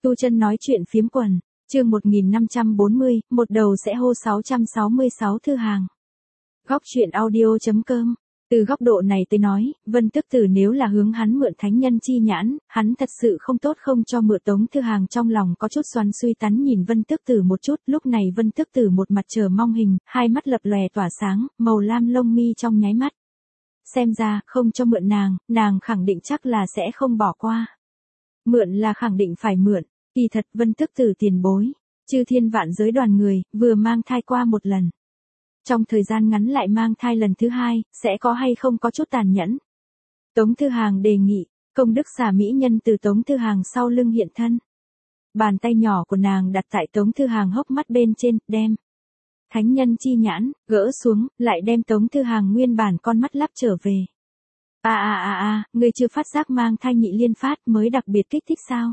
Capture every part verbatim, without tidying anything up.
Tu Chân nói chuyện phiếm quần, chương một nghìn năm trăm bốn mươi, một đầu sẽ hô sáu trăm sáu mươi sáu thư hàng. Góc truyện audio chấm com. Từ góc độ này tới nói, Vân Tước Tử nếu là hướng hắn mượn thánh nhân chi nhãn, hắn thật sự không tốt không cho mượn. Tống Thư Hàng trong lòng có chút xoắn suy tắn nhìn Vân Tước Tử một chút, lúc này Vân Tước Tử một mặt chờ mong hình, hai mắt lập lòe tỏa sáng, màu lam lông mi trong nháy mắt. Xem ra, không cho mượn nàng, nàng khẳng định chắc là sẽ không bỏ qua. Mượn là khẳng định phải mượn, kỳ thật Vân Tước Tử tiền bối, chư thiên vạn giới đoàn người, vừa mang thai qua một lần. Trong thời gian ngắn lại mang thai lần thứ hai, sẽ có hay không có chút tàn nhẫn. Tống Thư Hàng đề nghị, công đức xà mỹ nhân từ Tống Thư Hàng sau lưng hiện thân. Bàn tay nhỏ của nàng đặt tại Tống Thư Hàng hốc mắt bên trên, đem thánh nhân chi nhãn, gỡ xuống, lại đem Tống Thư Hàng nguyên bản con mắt lắp trở về. À à à à, ngươi chưa phát giác mang thai nhị liên phát mới đặc biệt kích thích sao?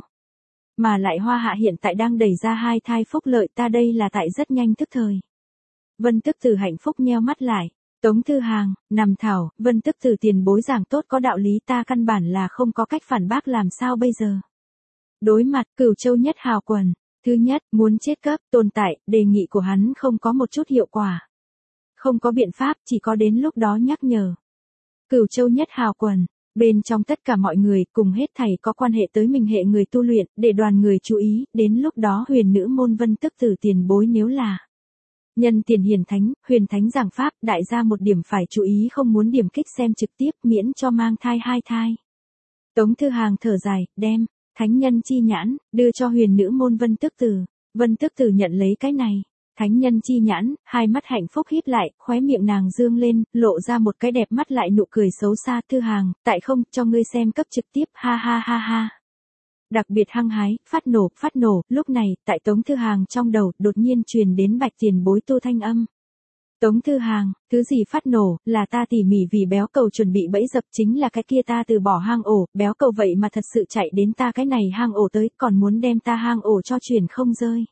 Mà lại Hoa Hạ hiện tại đang đẩy ra hai thai phúc lợi, ta đây là tại rất nhanh tức thời. Vân Tước Tử hạnh phúc nheo mắt lại, Tống Thư Hàng, nằm thảo, Vân Tước Tử tiền bối giảng tốt có đạo lý, ta căn bản là không có cách phản bác, làm sao bây giờ? Đối mặt Cửu Châu Nhất Hào quần, thứ nhất, muốn chết cấp, tồn tại, đề nghị của hắn không có một chút hiệu quả. Không có biện pháp, chỉ có đến lúc đó nhắc nhở. Cửu Châu Nhất Hào quần, bên trong tất cả mọi người, cùng hết thảy có quan hệ tới mình hệ người tu luyện, để đoàn người chú ý, đến lúc đó huyền nữ môn Vân Tước Tử tiền bối nếu là nhân tiền hiền thánh, huyền thánh giảng pháp, đại gia một điểm phải chú ý không muốn điểm kích xem trực tiếp, miễn cho mang thai hai thai. Tống Thư Hàng thở dài, đem thánh nhân chi nhãn đưa cho huyền nữ môn Vân Tước Tử. Vân Tước Tử nhận lấy cái này thánh nhân chi nhãn, hai mắt hạnh phúc híp lại, khóe miệng nàng dương lên, lộ ra một cái đẹp mắt lại nụ cười xấu xa. Thư Hàng, tại không cho ngươi xem cấp trực tiếp, ha ha ha ha. Đặc biệt hăng hái, phát nổ, phát nổ, lúc này, tại Tống Thư Hàng trong đầu, đột nhiên truyền đến Bạch tiền bối tu thanh âm. Tống Thư Hàng, thứ gì phát nổ, là ta tỉ mỉ vì béo cầu chuẩn bị bẫy dập, chính là cái kia ta từ bỏ hang ổ, béo cầu vậy mà thật sự chạy đến ta cái này hang ổ tới, còn muốn đem ta hang ổ cho chuyển không rơi.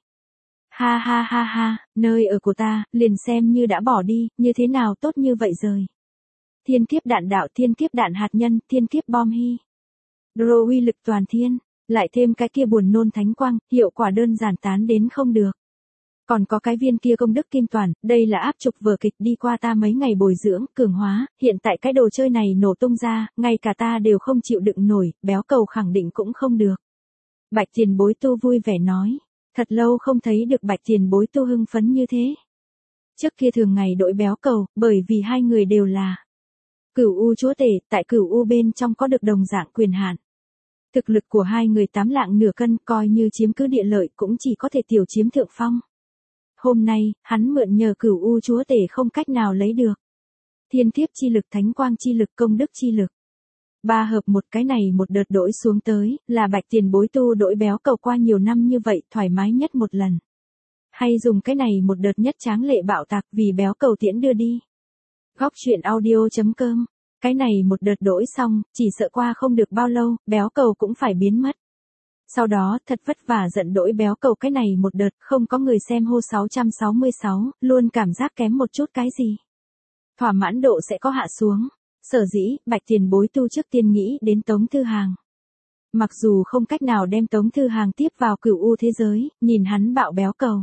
Ha ha ha ha, nơi ở của ta, liền xem như đã bỏ đi, như thế nào tốt như vậy rời. Thiên kiếp đạn đạo, thiên kiếp đạn hạt nhân, thiên kiếp bom hy. Đô uy lực toàn thiên. Lại thêm cái kia buồn nôn thánh quang, hiệu quả đơn giản tán đến không được. Còn có cái viên kia công đức kim toàn, đây là áp trục vở kịch đi qua ta mấy ngày bồi dưỡng, cường hóa, hiện tại cái đồ chơi này nổ tung ra, ngay cả ta đều không chịu đựng nổi, béo cầu khẳng định cũng không được. Bạch tiền bối tu vui vẻ nói, thật lâu không thấy được Bạch tiền bối tu hưng phấn như thế. Trước kia thường ngày đội béo cầu, bởi vì hai người đều là Cửu U chúa tể, tại Cửu U bên trong có được đồng dạng quyền hạn. Thực lực của hai người tám lạng nửa cân, coi như chiếm cứ địa lợi cũng chỉ có thể tiểu chiếm thượng phong. Hôm nay, hắn mượn nhờ Cửu U chúa tể không cách nào lấy được. Thiên kiếp chi lực, thánh quang chi lực, công đức chi lực. Ba hợp một, cái này một đợt đổi xuống tới, là Bạch tiền bối tu đổi béo cầu qua nhiều năm như vậy, thoải mái nhất một lần. Hay dùng cái này một đợt nhất tráng lệ bạo tạc vì béo cầu tiễn đưa đi. Góc truyện audio chấm com. Cái này một đợt đổi xong, chỉ sợ qua không được bao lâu, béo cầu cũng phải biến mất. Sau đó, thật vất vả giận đổi béo cầu cái này một đợt, không có người xem hô sáu trăm sáu mươi sáu, luôn cảm giác kém một chút cái gì. Thỏa mãn độ sẽ có hạ xuống. Sở dĩ, Bạch tiền bối tu trước tiên nghĩ đến Tống Thư Hàng. Mặc dù không cách nào đem Tống Thư Hàng tiếp vào Cửu U thế giới, nhìn hắn bạo béo cầu.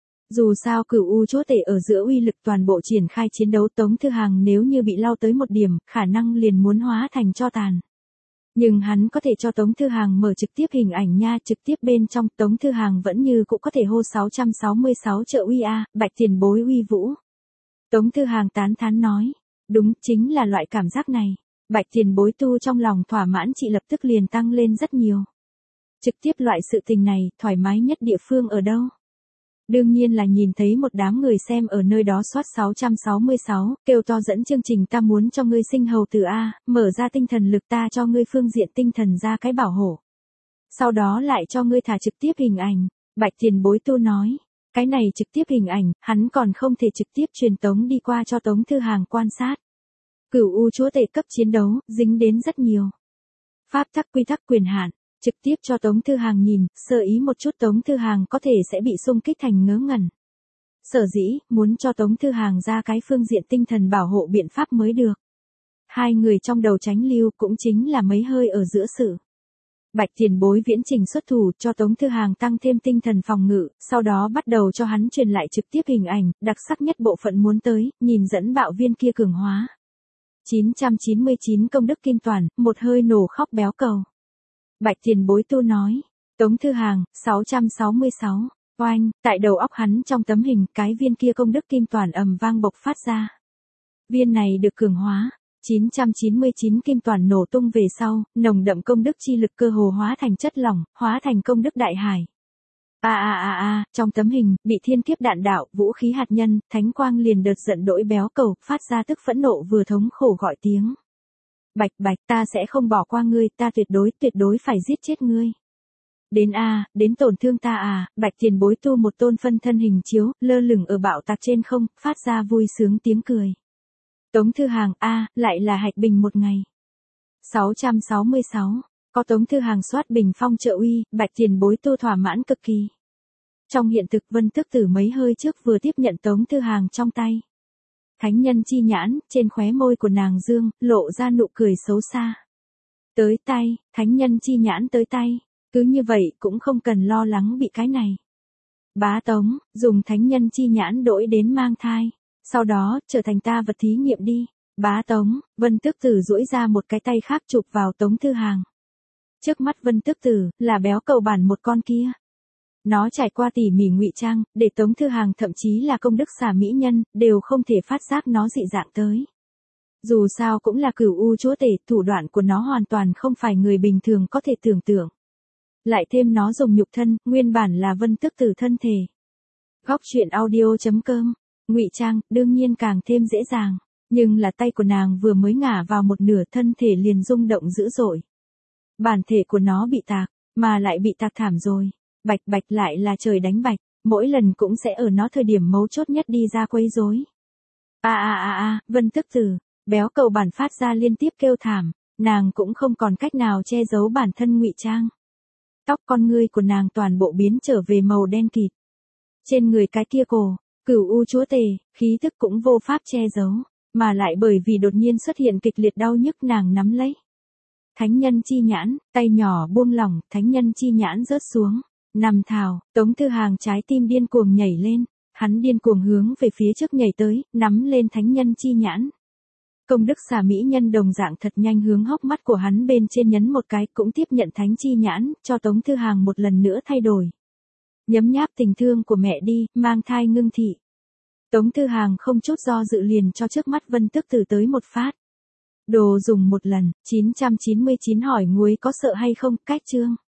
Dù sao Cửu U chúa tể ở giữa uy lực toàn bộ triển khai chiến đấu, Tống Thư Hàng nếu như bị lao tới một điểm, khả năng liền muốn hóa thành tro tàn. Nhưng hắn có thể cho Tống Thư Hàng mở trực tiếp hình ảnh nha, trực tiếp bên trong Tống Thư Hàng vẫn như cũng có thể hô sáu trăm sáu mươi sáu trợ uy a, Bạch tiền bối uy vũ. Tống Thư Hàng tán thán nói, đúng, chính là loại cảm giác này. Bạch tiền bối tu trong lòng thỏa mãn, chị lập tức liền tăng lên rất nhiều. Trực tiếp loại sự tình này, thoải mái nhất địa phương ở đâu? Đương nhiên là nhìn thấy một đám người xem ở nơi đó soát sáu trăm sáu mươi sáu, kêu to dẫn chương trình ta muốn cho ngươi sinh hầu từ A, mở ra tinh thần lực ta cho ngươi phương diện tinh thần ra cái bảo hộ. Sau đó lại cho ngươi thả trực tiếp hình ảnh, Bạch tiền bối tu nói, cái này trực tiếp hình ảnh, hắn còn không thể trực tiếp truyền tống đi qua cho Tống Thư Hàng quan sát. Cửu U chúa tể cấp chiến đấu, dính đến rất nhiều pháp tắc quy tắc quyền hạn. Trực tiếp cho Tống Thư Hàng nhìn, sơ ý một chút Tống Thư Hàng có thể sẽ bị xung kích thành ngớ ngẩn. Sở dĩ, muốn cho Tống Thư Hàng ra cái phương diện tinh thần bảo hộ biện pháp mới được. Hai người trong đầu tránh lưu cũng chính là mấy hơi ở giữa sự Bạch tiền bối viễn trình xuất thủ cho Tống Thư Hàng tăng thêm tinh thần phòng ngự, sau đó bắt đầu cho hắn truyền lại trực tiếp hình ảnh, đặc sắc nhất bộ phận muốn tới, nhìn dẫn bạo viên kia cường hóa. chín trăm chín mươi chín công đức kim toàn, một hơi nổ khóc béo cầu. Bạch tiền bối tu nói. Tống Thư Hàng, sáu trăm sáu mươi sáu. Oanh, tại đầu óc hắn trong tấm hình, cái viên kia công đức kim toàn ầm vang bộc phát ra. Viên này được cường hóa. chín trăm chín mươi chín kim toàn nổ tung về sau, nồng đậm công đức chi lực cơ hồ hóa thành chất lỏng, hóa thành công đức đại hải. A a a a, trong tấm hình, bị thiên kiếp đạn đạo, vũ khí hạt nhân, thánh quang liền đợt giận đỗi béo cầu, phát ra tức phẫn nộ vừa thống khổ gọi tiếng. Bạch bạch, ta sẽ không bỏ qua ngươi, ta tuyệt đối, tuyệt đối phải giết chết ngươi. Đến a, đến tổn thương ta à, Bạch tiền bối tu một tôn phân thân hình chiếu, lơ lửng ở bạo tạc trên không, phát ra vui sướng tiếng cười. Tống Thư Hàng, a, lại là hạch bình một ngày. sáu trăm sáu mươi sáu, có Tống Thư Hàng soát bình phong trợ uy, Bạch tiền bối tu thỏa mãn cực kỳ. Trong hiện thực Vân Tước Tử mấy hơi trước vừa tiếp nhận Tống Thư Hàng trong tay. Thánh nhân chi nhãn, trên khóe môi của nàng dương, lộ ra nụ cười xấu xa. Tới tay, thánh nhân chi nhãn tới tay, cứ như vậy cũng không cần lo lắng bị cái này. Bá Tống, dùng thánh nhân chi nhãn đổi đến mang thai. Sau đó, trở thành ta vật thí nghiệm đi. Bá Tống, Vân Tước Tử duỗi ra một cái tay khác chụp vào Tống Thư Hàng. Trước mắt Vân Tước Tử, là béo cầu bản một con kia. Nó trải qua tỉ mỉ ngụy trang, để Tống Thư Hàng thậm chí là công đức xà mỹ nhân, đều không thể phát giác nó dị dạng tới. Dù sao cũng là cửu u chúa tể, thủ đoạn của nó hoàn toàn không phải người bình thường có thể tưởng tượng. Lại thêm nó dùng nhục thân, nguyên bản là Vân Tước Tử thân thể. Góc truyện audio chấm com. Ngụy trang, đương nhiên càng thêm dễ dàng, nhưng là tay của nàng vừa mới ngả vào một nửa thân thể liền rung động dữ dội. Bản thể của nó bị tạc, mà lại bị tạc thảm rồi. Bạch bạch lại là trời đánh bạch, mỗi lần cũng sẽ ở nó thời điểm mấu chốt nhất đi ra quấy rối. A a a a, Vân Tước Tử, béo cầu bản phát ra liên tiếp kêu thảm, nàng cũng không còn cách nào che giấu bản thân ngụy trang. Tóc con ngươi của nàng toàn bộ biến trở về màu đen kịt. Trên người cái kia cổ, cửu u chúa tể, khí thức cũng vô pháp che giấu, mà lại bởi vì đột nhiên xuất hiện kịch liệt đau nhức nàng nắm lấy. Thánh nhân chi nhãn, tay nhỏ buông lỏng, thánh nhân chi nhãn rớt xuống, nằm thào, Tống Thư Hàng trái tim điên cuồng nhảy lên, hắn điên cuồng hướng về phía trước nhảy tới, nắm lên thánh nhân chi nhãn. Công đức xà mỹ nhân đồng dạng thật nhanh hướng hốc mắt của hắn bên trên nhấn một cái, cũng tiếp nhận thánh chi nhãn, cho Tống Thư Hàng một lần nữa thay đổi. Nhấm nháp tình thương của mẹ đi, mang thai ngưng thị. Tống Thư Hàng không chút do dự liền cho trước mắt Vân Tước Tử tới một phát. Đồ dùng một lần, chín trăm chín mươi chín hỏi nguối có sợ hay không, cách chương.